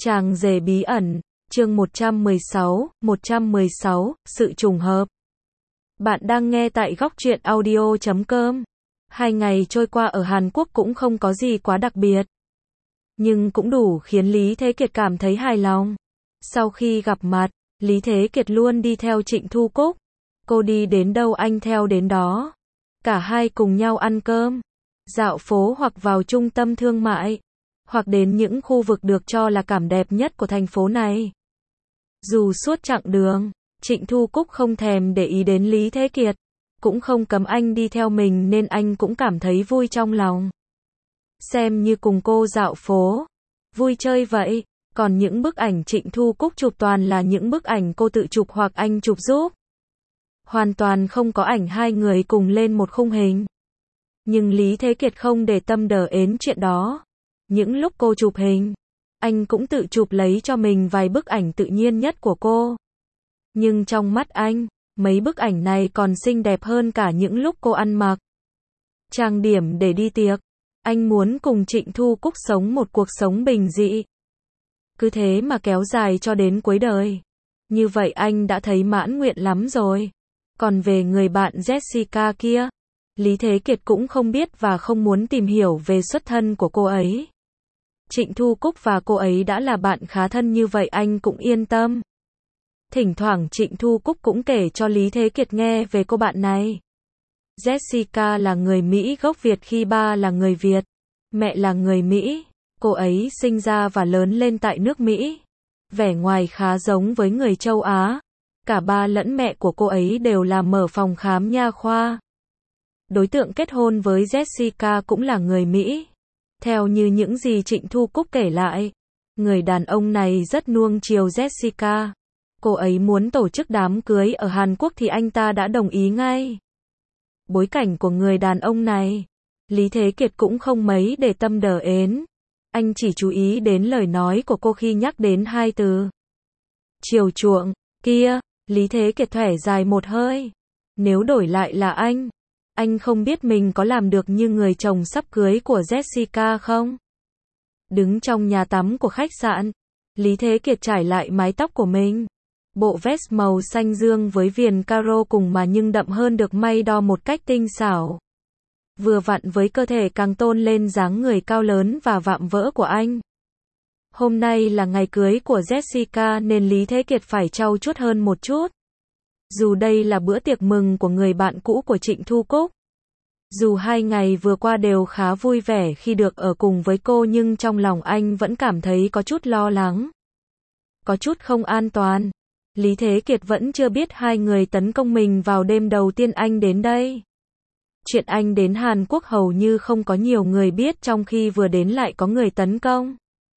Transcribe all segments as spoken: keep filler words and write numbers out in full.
Chàng rể bí ẩn, chương một trăm mười sáu, một trăm mười sáu, sự trùng hợp. Bạn đang nghe tại góc truyện audio chấm com. Hai ngày trôi qua ở Hàn Quốc cũng không có gì quá đặc biệt. Nhưng cũng đủ khiến Lý Thế Kiệt cảm thấy hài lòng. Sau khi gặp mặt, Lý Thế Kiệt luôn đi theo Trịnh Thu Cúc. Cô đi đến đâu anh theo đến đó. Cả hai cùng nhau ăn cơm, dạo phố hoặc vào trung tâm thương mại, hoặc đến những khu vực được cho là cảm đẹp nhất của thành phố này. Dù suốt chặng đường, Trịnh Thu Cúc không thèm để ý đến Lý Thế Kiệt, cũng không cấm anh đi theo mình nên anh cũng cảm thấy vui trong lòng. Xem như cùng cô dạo phố, vui chơi vậy, còn những bức ảnh Trịnh Thu Cúc chụp toàn là những bức ảnh cô tự chụp hoặc anh chụp giúp. Hoàn toàn không có ảnh hai người cùng lên một khung hình. Nhưng Lý Thế Kiệt không để tâm đờ ến chuyện đó. Những lúc cô chụp hình, anh cũng tự chụp lấy cho mình vài bức ảnh tự nhiên nhất của cô. Nhưng trong mắt anh, mấy bức ảnh này còn xinh đẹp hơn cả những lúc cô ăn mặc trang điểm để đi tiệc. Anh muốn cùng Trịnh Thu Cúc sống một cuộc sống bình dị. Cứ thế mà kéo dài cho đến cuối đời. Như vậy anh đã thấy mãn nguyện lắm rồi. Còn về người bạn Jessica kia, Lý Thế Kiệt cũng không biết và không muốn tìm hiểu về xuất thân của cô ấy. Trịnh Thu Cúc và cô ấy đã là bạn khá thân như vậy anh cũng yên tâm. Thỉnh thoảng Trịnh Thu Cúc cũng kể cho Lý Thế Kiệt nghe về cô bạn này. Jessica là người Mỹ gốc Việt khi ba là người Việt, mẹ là người Mỹ. Cô ấy sinh ra và lớn lên tại nước Mỹ. Vẻ ngoài khá giống với người châu Á. Cả ba lẫn mẹ của cô ấy đều là mở phòng khám nha khoa. Đối tượng kết hôn với Jessica cũng là người Mỹ. Theo như những gì Trịnh Thu Cúc kể lại, người đàn ông này rất nuông chiều Jessica. Cô ấy muốn tổ chức đám cưới ở Hàn Quốc thì anh ta đã đồng ý ngay. Bối cảnh của người đàn ông này, Lý Thế Kiệt cũng không mấy để tâm đờ ến. Anh chỉ chú ý đến lời nói của cô khi nhắc đến hai từ chiều chuộng kia. Lý Thế Kiệt thở dài một hơi. Nếu đổi lại là anh, anh không biết mình có làm được như người chồng sắp cưới của Jessica không? Đứng trong nhà tắm của khách sạn, Lý Thế Kiệt trải lại mái tóc của mình. Bộ vest màu xanh dương với viền caro cùng mà nhưng đậm hơn được may đo một cách tinh xảo. Vừa vặn với cơ thể càng tôn lên dáng người cao lớn và vạm vỡ của anh. Hôm nay là ngày cưới của Jessica nên Lý Thế Kiệt phải trau chuốt hơn một chút. Dù đây là bữa tiệc mừng của người bạn cũ của Trịnh Thu Cúc. Dù hai ngày vừa qua đều khá vui vẻ khi được ở cùng với cô nhưng trong lòng anh vẫn cảm thấy có chút lo lắng. Có chút không an toàn. Lý Thế Kiệt vẫn chưa biết hai người tấn công mình vào đêm đầu tiên anh đến đây. Chuyện anh đến Hàn Quốc hầu như không có nhiều người biết trong khi vừa đến lại có người tấn công.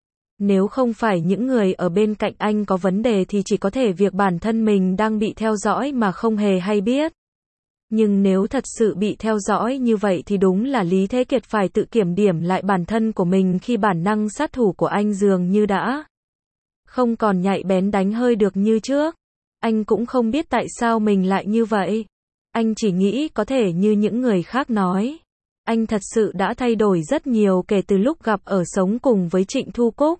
Nếu không phải những người ở bên cạnh anh có vấn đề thì chỉ có thể việc bản thân mình đang bị theo dõi mà không hề hay biết. Nhưng nếu thật sự bị theo dõi như vậy thì đúng là Lý Thế Kiệt phải tự kiểm điểm lại bản thân của mình khi bản năng sát thủ của anh dường như đã không còn nhạy bén đánh hơi được như trước. Anh cũng không biết tại sao mình lại như vậy. Anh chỉ nghĩ có thể như những người khác nói. Anh thật sự đã thay đổi rất nhiều kể từ lúc gặp ở sống cùng với Trịnh Thu Cúc.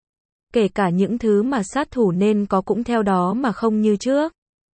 Kể cả những thứ mà sát thủ nên có cũng theo đó mà không như trước.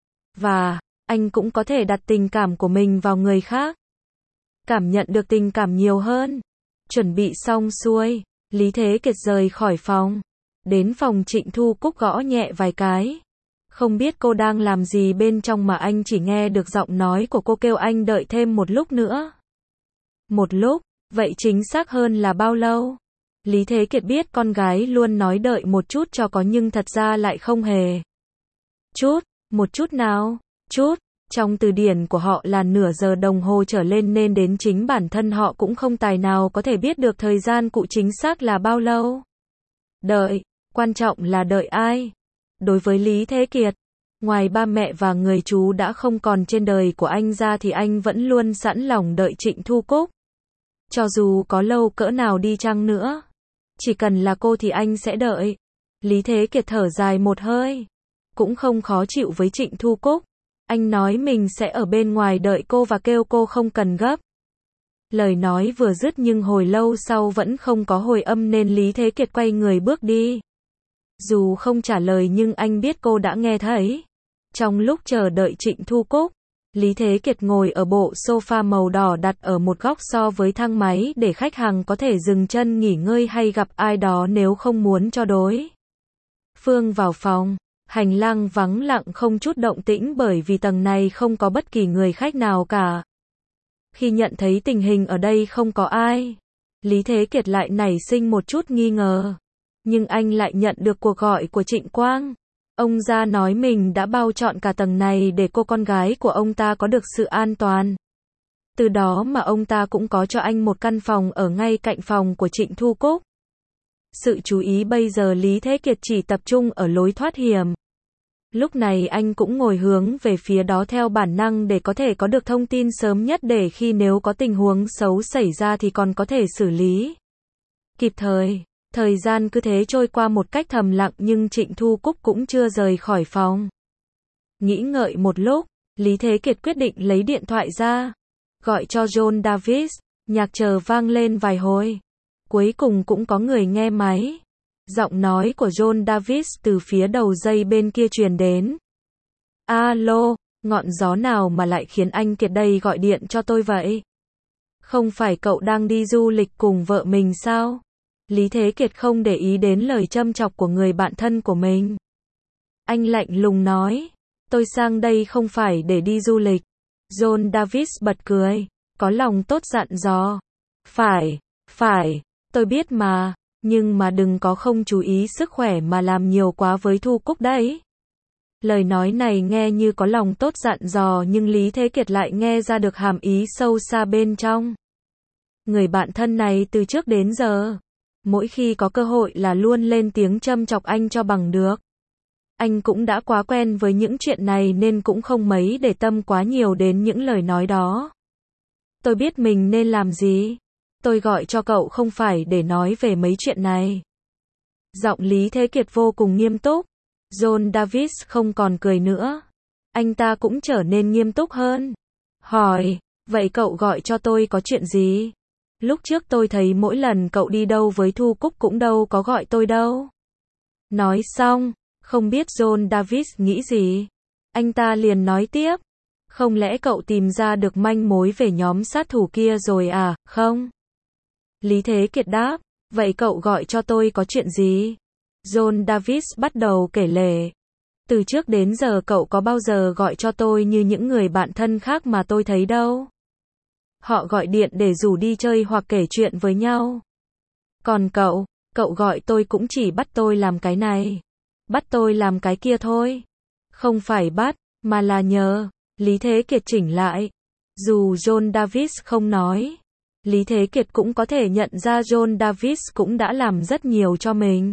Và, anh cũng có thể đặt tình cảm của mình vào người khác. Cảm nhận được tình cảm nhiều hơn. Chuẩn bị xong xuôi, Lý Thế Kiệt rời khỏi phòng. Đến phòng Trịnh Thu Cúc gõ nhẹ vài cái. Không biết cô đang làm gì bên trong mà anh chỉ nghe được giọng nói của cô kêu anh đợi thêm một lúc nữa. Một lúc, vậy chính xác hơn là bao lâu? Lý Thế Kiệt biết con gái luôn nói đợi một chút cho có nhưng thật ra lại không hề. Chút, một chút nào, chút, trong từ điển của họ là nửa giờ đồng hồ trở lên nên đến chính bản thân họ cũng không tài nào có thể biết được thời gian cụ chính xác là bao lâu. Đợi, quan trọng là đợi ai? Đối với Lý Thế Kiệt, ngoài ba mẹ và người chú đã không còn trên đời của anh ra thì anh vẫn luôn sẵn lòng đợi Trịnh Thu Cúc. Cho dù có lâu cỡ nào đi chăng nữa, chỉ cần là cô thì anh sẽ đợi. Lý Thế Kiệt thở dài một hơi. Cũng không khó chịu với Trịnh Thu Cúc. Anh nói mình sẽ ở bên ngoài đợi cô và kêu cô không cần gấp. Lời nói vừa dứt nhưng hồi lâu sau vẫn không có hồi âm nên Lý Thế Kiệt quay người bước đi. Dù không trả lời nhưng anh biết cô đã nghe thấy. Trong lúc chờ đợi Trịnh Thu Cúc, Lý Thế Kiệt ngồi ở bộ sofa màu đỏ đặt ở một góc so với thang máy để khách hàng có thể dừng chân nghỉ ngơi hay gặp ai đó nếu không muốn cho đối phương vào phòng. Hành lang vắng lặng không chút động tĩnh bởi vì tầng này không có bất kỳ người khách nào cả. Khi nhận thấy tình hình ở đây không có ai, Lý Thế Kiệt lại nảy sinh một chút nghi ngờ. Nhưng anh lại nhận được cuộc gọi của Trịnh Quang. Ông ra nói mình đã bao trọn cả tầng này để cô con gái của ông ta có được sự an toàn. Từ đó mà ông ta cũng có cho anh một căn phòng ở ngay cạnh phòng của Trịnh Thu Cúc. Sự chú ý bây giờ Lý Thế Kiệt chỉ tập trung ở lối thoát hiểm. Lúc này anh cũng ngồi hướng về phía đó theo bản năng để có thể có được thông tin sớm nhất để khi nếu có tình huống xấu xảy ra thì còn có thể xử lý kịp thời. Thời gian cứ thế trôi qua một cách thầm lặng nhưng Trịnh Thu Cúc cũng chưa rời khỏi phòng. Nghĩ ngợi một lúc, Lý Thế Kiệt quyết định lấy điện thoại ra, gọi cho John Davis, nhạc chờ vang lên vài hồi. Cuối cùng cũng có người nghe máy. Giọng nói của John Davis từ phía đầu dây bên kia truyền đến. Alo, ngọn gió nào mà lại khiến anh Kiệt đây gọi điện cho tôi vậy? Không phải cậu đang đi du lịch cùng vợ mình sao? Lý Thế Kiệt không để ý đến lời châm chọc của người bạn thân của mình. Anh lạnh lùng nói, tôi sang đây không phải để đi du lịch. John Davis bật cười, có lòng tốt dặn dò. Phải, phải, tôi biết mà, nhưng mà đừng có không chú ý sức khỏe mà làm nhiều quá với Thu Cúc đấy. Lời nói này nghe như có lòng tốt dặn dò nhưng Lý Thế Kiệt lại nghe ra được hàm ý sâu xa bên trong. Người bạn thân này từ trước đến giờ, mỗi khi có cơ hội là luôn lên tiếng châm chọc anh cho bằng được. Anh cũng đã quá quen với những chuyện này nên cũng không mấy để tâm quá nhiều đến những lời nói đó. Tôi biết mình nên làm gì. Tôi gọi cho cậu không phải để nói về mấy chuyện này. Giọng Lý Thế Kiệt vô cùng nghiêm túc. John Davis không còn cười nữa. Anh ta cũng trở nên nghiêm túc hơn. Hỏi, vậy cậu gọi cho tôi có chuyện gì? Lúc trước tôi thấy mỗi lần cậu đi đâu với Thu Cúc cũng đâu có gọi tôi đâu. Nói xong, không biết John Davis nghĩ gì. Anh ta liền nói tiếp. Không lẽ cậu tìm ra được manh mối về nhóm sát thủ kia rồi à, không? Lý Thế Kiệt đáp, vậy cậu gọi cho tôi có chuyện gì? John Davis bắt đầu kể lể. Từ trước đến giờ cậu có bao giờ gọi cho tôi như những người bạn thân khác mà tôi thấy đâu. Họ gọi điện để rủ đi chơi hoặc kể chuyện với nhau. Còn cậu, cậu gọi tôi cũng chỉ bắt tôi làm cái này. Bắt tôi làm cái kia thôi. Không phải bắt, mà là nhờ. Lý Thế Kiệt chỉnh lại. Dù John Davis không nói, Lý Thế Kiệt cũng có thể nhận ra John Davis cũng đã làm rất nhiều cho mình.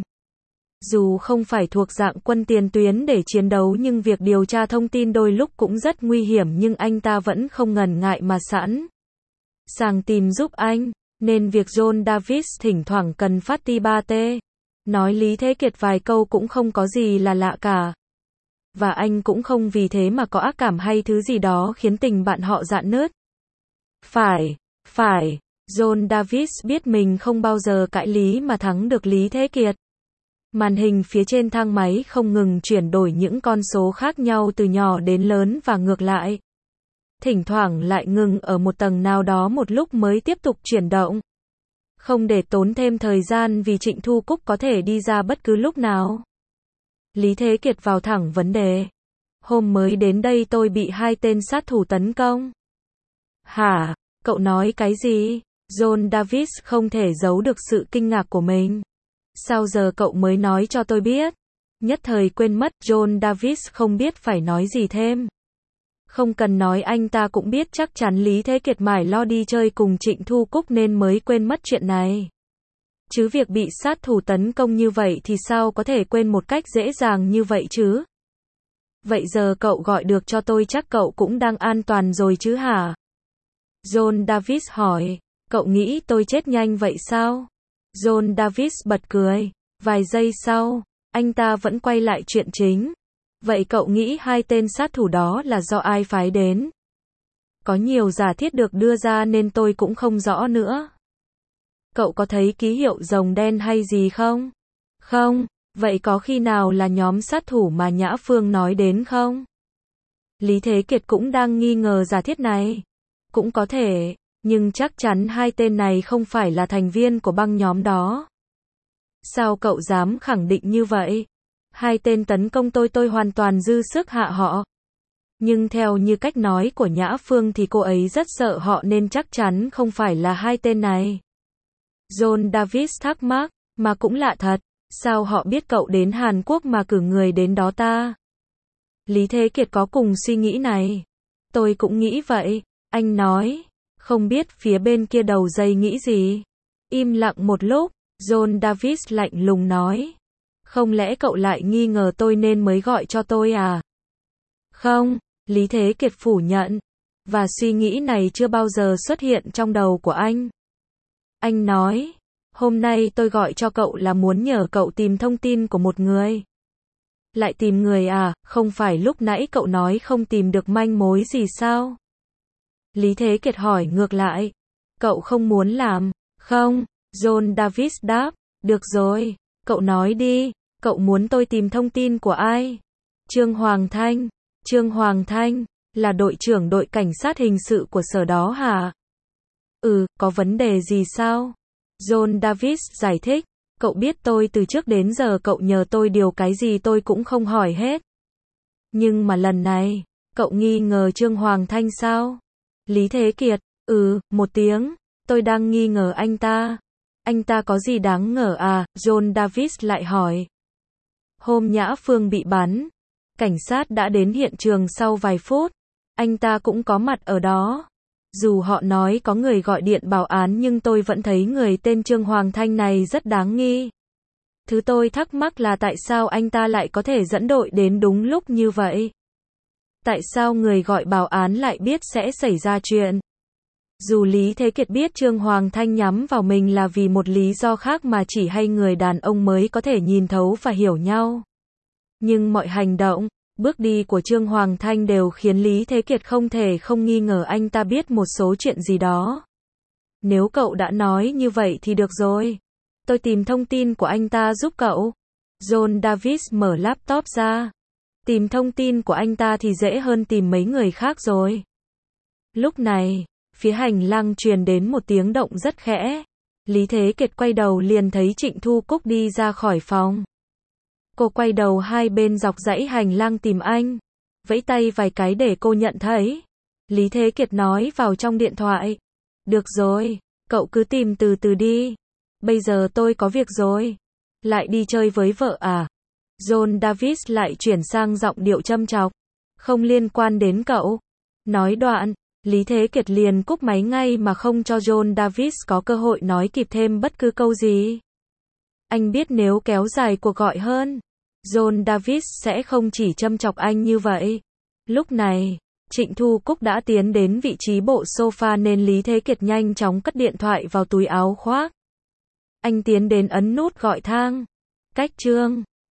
Dù không phải thuộc dạng quân tiền tuyến để chiến đấu nhưng việc điều tra thông tin đôi lúc cũng rất nguy hiểm nhưng anh ta vẫn không ngần ngại mà sẵn sàng tìm giúp anh, nên việc John Davis thỉnh thoảng cần phát ti ba tê, nói Lý Thế Kiệt vài câu cũng không có gì là lạ cả. Và anh cũng không vì thế mà có ác cảm hay thứ gì đó khiến tình bạn họ rạn nứt. Phải, phải, John Davis biết mình không bao giờ cãi lý mà thắng được Lý Thế Kiệt. Màn hình phía trên thang máy không ngừng chuyển đổi những con số khác nhau từ nhỏ đến lớn và ngược lại. Thỉnh thoảng lại ngừng ở một tầng nào đó một lúc mới tiếp tục chuyển động. Không để tốn thêm thời gian vì Trịnh Thu Cúc có thể đi ra bất cứ lúc nào. Lý Thế Kiệt vào thẳng vấn đề. Hôm mới đến đây tôi bị hai tên sát thủ tấn công. Hả? Cậu nói cái gì? John Davis không thể giấu được sự kinh ngạc của mình. Sao giờ cậu mới nói cho tôi biết? Nhất thời quên mất, John Davis không biết phải nói gì thêm. Không cần nói anh ta cũng biết chắc chắn Lý Thế Kiệt mải lo đi chơi cùng Trịnh Thu Cúc nên mới quên mất chuyện này. Chứ việc bị sát thủ tấn công như vậy thì sao có thể quên một cách dễ dàng như vậy chứ? Vậy giờ cậu gọi được cho tôi chắc cậu cũng đang an toàn rồi chứ hả? John Davis hỏi, cậu nghĩ tôi chết nhanh vậy sao? John Davis bật cười. Vài giây sau, anh ta vẫn quay lại chuyện chính. Vậy cậu nghĩ hai tên sát thủ đó là do ai phái đến? Có nhiều giả thiết được đưa ra nên tôi cũng không rõ nữa. Cậu có thấy ký hiệu rồng đen hay gì không? Không, Vậy có khi nào là nhóm sát thủ mà Nhã Phương nói đến không? Lý Thế Kiệt cũng đang nghi ngờ giả thiết này. Cũng có thể, nhưng chắc chắn hai tên này không phải là thành viên của băng nhóm đó. Sao cậu dám khẳng định như vậy? Hai tên tấn công tôi tôi hoàn toàn dư sức hạ họ. Nhưng theo như cách nói của Nhã Phương thì cô ấy rất sợ họ nên chắc chắn không phải là hai tên này. John Davis thắc mắc, mà cũng lạ thật, sao họ biết cậu đến Hàn Quốc mà cử người đến đó ta? Lý Thế Kiệt có cùng suy nghĩ này. Tôi cũng nghĩ vậy, anh nói. Không biết phía bên kia đầu dây nghĩ gì. Im lặng một lúc, John Davis lạnh lùng nói. Không lẽ cậu lại nghi ngờ tôi nên mới gọi cho tôi à? Không, Lý Thế Kiệt phủ nhận. Và suy nghĩ này chưa bao giờ xuất hiện trong đầu của anh. Anh nói, hôm nay tôi gọi cho cậu là muốn nhờ cậu tìm thông tin của một người. Lại tìm người à, không phải lúc nãy cậu nói không tìm được manh mối gì sao? Lý Thế Kiệt hỏi ngược lại. Cậu không muốn làm, không? John Davis đáp, được rồi, cậu nói đi, cậu muốn tôi tìm thông tin của ai? Trương Hoàng Thanh, Trương Hoàng Thanh, là đội trưởng đội cảnh sát hình sự của sở đó hả? Ừ, có vấn đề gì sao? John Davis giải thích, cậu biết tôi từ trước đến giờ cậu nhờ tôi điều cái gì tôi cũng không hỏi hết. Nhưng mà lần này, cậu nghi ngờ Trương Hoàng Thanh sao? Lý Thế Kiệt, ừ, một tiếng, tôi đang nghi ngờ anh ta. Anh ta có gì đáng ngờ à? John Davis lại hỏi. Hôm Nhã Phương bị bắn, cảnh sát đã đến hiện trường sau vài phút. Anh ta cũng có mặt ở đó. Dù họ nói có người gọi điện báo án nhưng tôi vẫn thấy người tên Trương Hoàng Thanh này rất đáng nghi. Thứ tôi thắc mắc là tại sao anh ta lại có thể dẫn đội đến đúng lúc như vậy? Tại sao người gọi báo án lại biết sẽ xảy ra chuyện? Dù Lý Thế Kiệt biết Trương Hoàng Thanh nhắm vào mình là vì một lý do khác mà chỉ hay người đàn ông mới có thể nhìn thấu và hiểu nhau. Nhưng mọi hành động, bước đi của Trương Hoàng Thanh đều khiến Lý Thế Kiệt không thể không nghi ngờ anh ta biết một số chuyện gì đó. Nếu cậu đã nói như vậy thì được rồi. Tôi tìm thông tin của anh ta giúp cậu. John Davis mở laptop ra. Tìm thông tin của anh ta thì dễ hơn tìm mấy người khác rồi. Lúc này, phía hành lang truyền đến một tiếng động rất khẽ. Lý Thế Kiệt quay đầu liền thấy Trịnh Thu Cúc đi ra khỏi phòng. Cô quay đầu hai bên dọc dãy hành lang tìm anh. Vẫy tay vài cái để cô nhận thấy. Lý Thế Kiệt nói vào trong điện thoại. Được rồi, cậu cứ tìm từ từ đi. Bây giờ tôi có việc rồi. Lại đi chơi với vợ à? John Davis lại chuyển sang giọng điệu châm chọc. Không liên quan đến cậu. Nói đoạn, Lý Thế Kiệt liền cúp máy ngay mà không cho John Davis có cơ hội nói kịp thêm bất cứ câu gì. Anh biết nếu kéo dài cuộc gọi hơn, John Davis sẽ không chỉ châm chọc anh như vậy. Lúc này, Trịnh Thu Cúc đã tiến đến vị trí bộ sofa nên Lý Thế Kiệt nhanh chóng cất điện thoại vào túi áo khoác. Anh tiến đến ấn nút gọi thang. Cách Trương